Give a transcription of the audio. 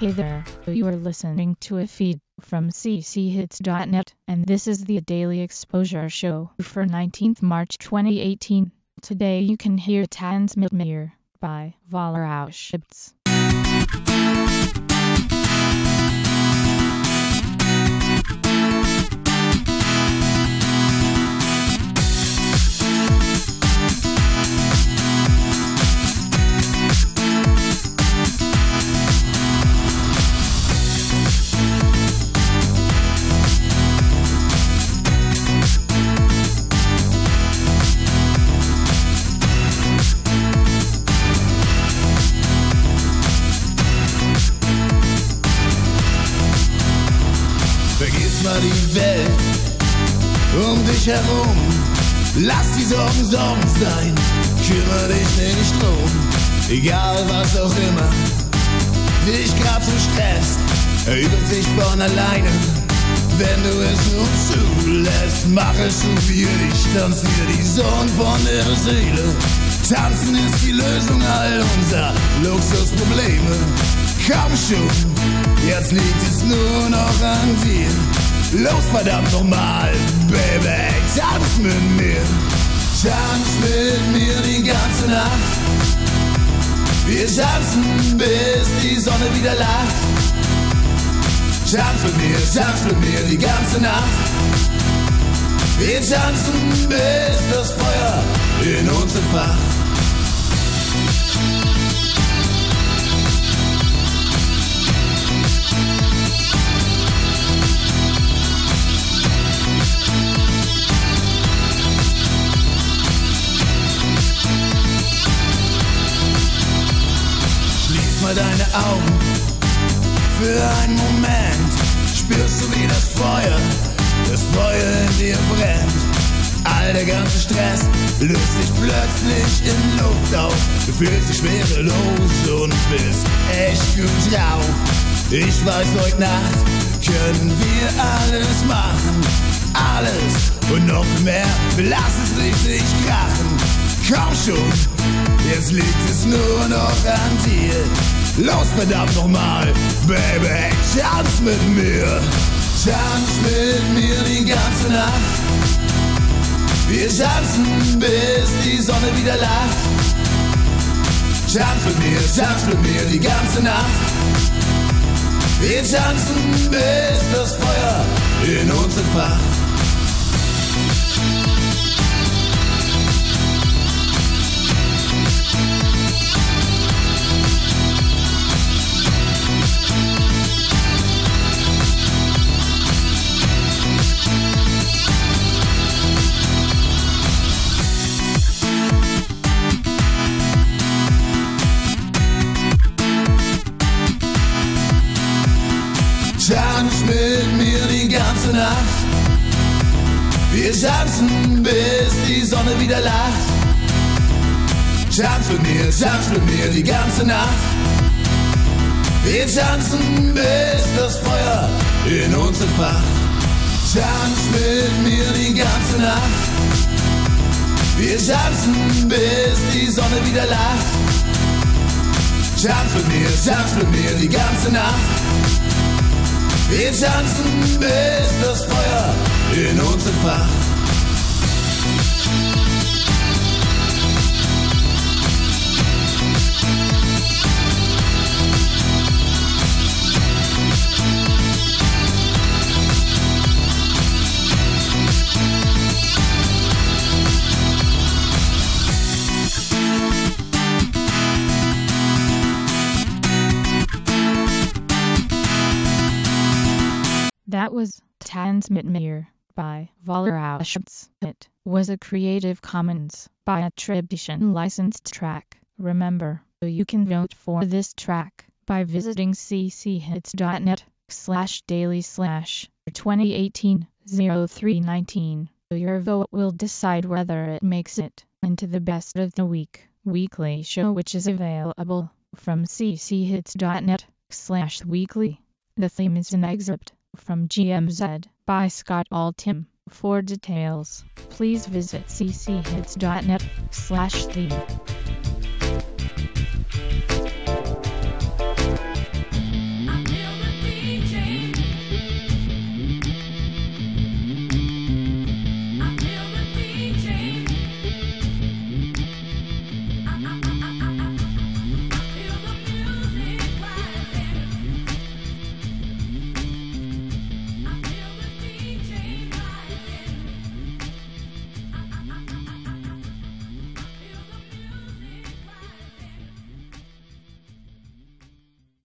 Hey there, you are listening to a feed from cchits.net, and this is the Daily Exposure Show for 19th March 2018. Today you can hear Tanz mit mir by Vollerauschitz. Vergiss mal die Welt um dich herum. Lass die Sorgen Sorgen sein, kümmere dich nicht drum. Egal was auch immer dich grad so stresst, erübt sich von alleine, wenn du es nur zulässt. Mach es so wie ich, tanziere die Sohn von der Seele. Tanzen ist die Lösung all unserer Luxusprobleme. Komm schon, jetzt liegt es nur noch an dir. Los verdammt nochmal, Baby, tanz mit mir. Tanz mit mir die ganze Nacht. Wir tanzen, bis die Sonne wieder lacht. Tanz mit mir die ganze Nacht. Wir tanzen, bis das Feuer in uns entfacht. Mal deine Augen für einen Moment, spürst du wie das Feuer in dir brennt. All der ganze Stress löst sich plötzlich in Luft auf. Du fühlst dich schwerelos und bist echt gut drauf. Ich weiß, heute Nacht können wir alles machen, alles und noch mehr, lass es richtig krachen. Komm schon, jetzt liegt es nur noch an dir. Los verdammt nochmal, Baby, tanz mit mir. Tanz mit mir die ganze Nacht. Wir tanzen, bis die Sonne wieder lacht. Tanz mit mir die ganze Nacht. Wir tanzen, bis das Feuer in uns entfacht. Tanz mit mir die ganze Nacht. Wir tanzen, bis die Sonne wieder lacht. Tanz mit mir die ganze Nacht. Wir tanzen, bis das Feuer in uns entfacht. Tanz mit mir die ganze Nacht. Wir tanzen, bis die Sonne wieder lacht. Tanz mit mir die ganze Nacht. Wir tanzen, bis das Feuer in uns entfacht. That was Tanz mit mir by Vollerauschitz. It was a Creative Commons by attribution licensed track. Remember, you can vote for this track by visiting cchits.net/daily/2018-0319. Your vote will decide whether it makes it into the Best of the Week weekly show, which is available from cchits.net/weekly. The theme is an excerpt from GMZ by Scott Altham. For details, please visit cchits.net/theme.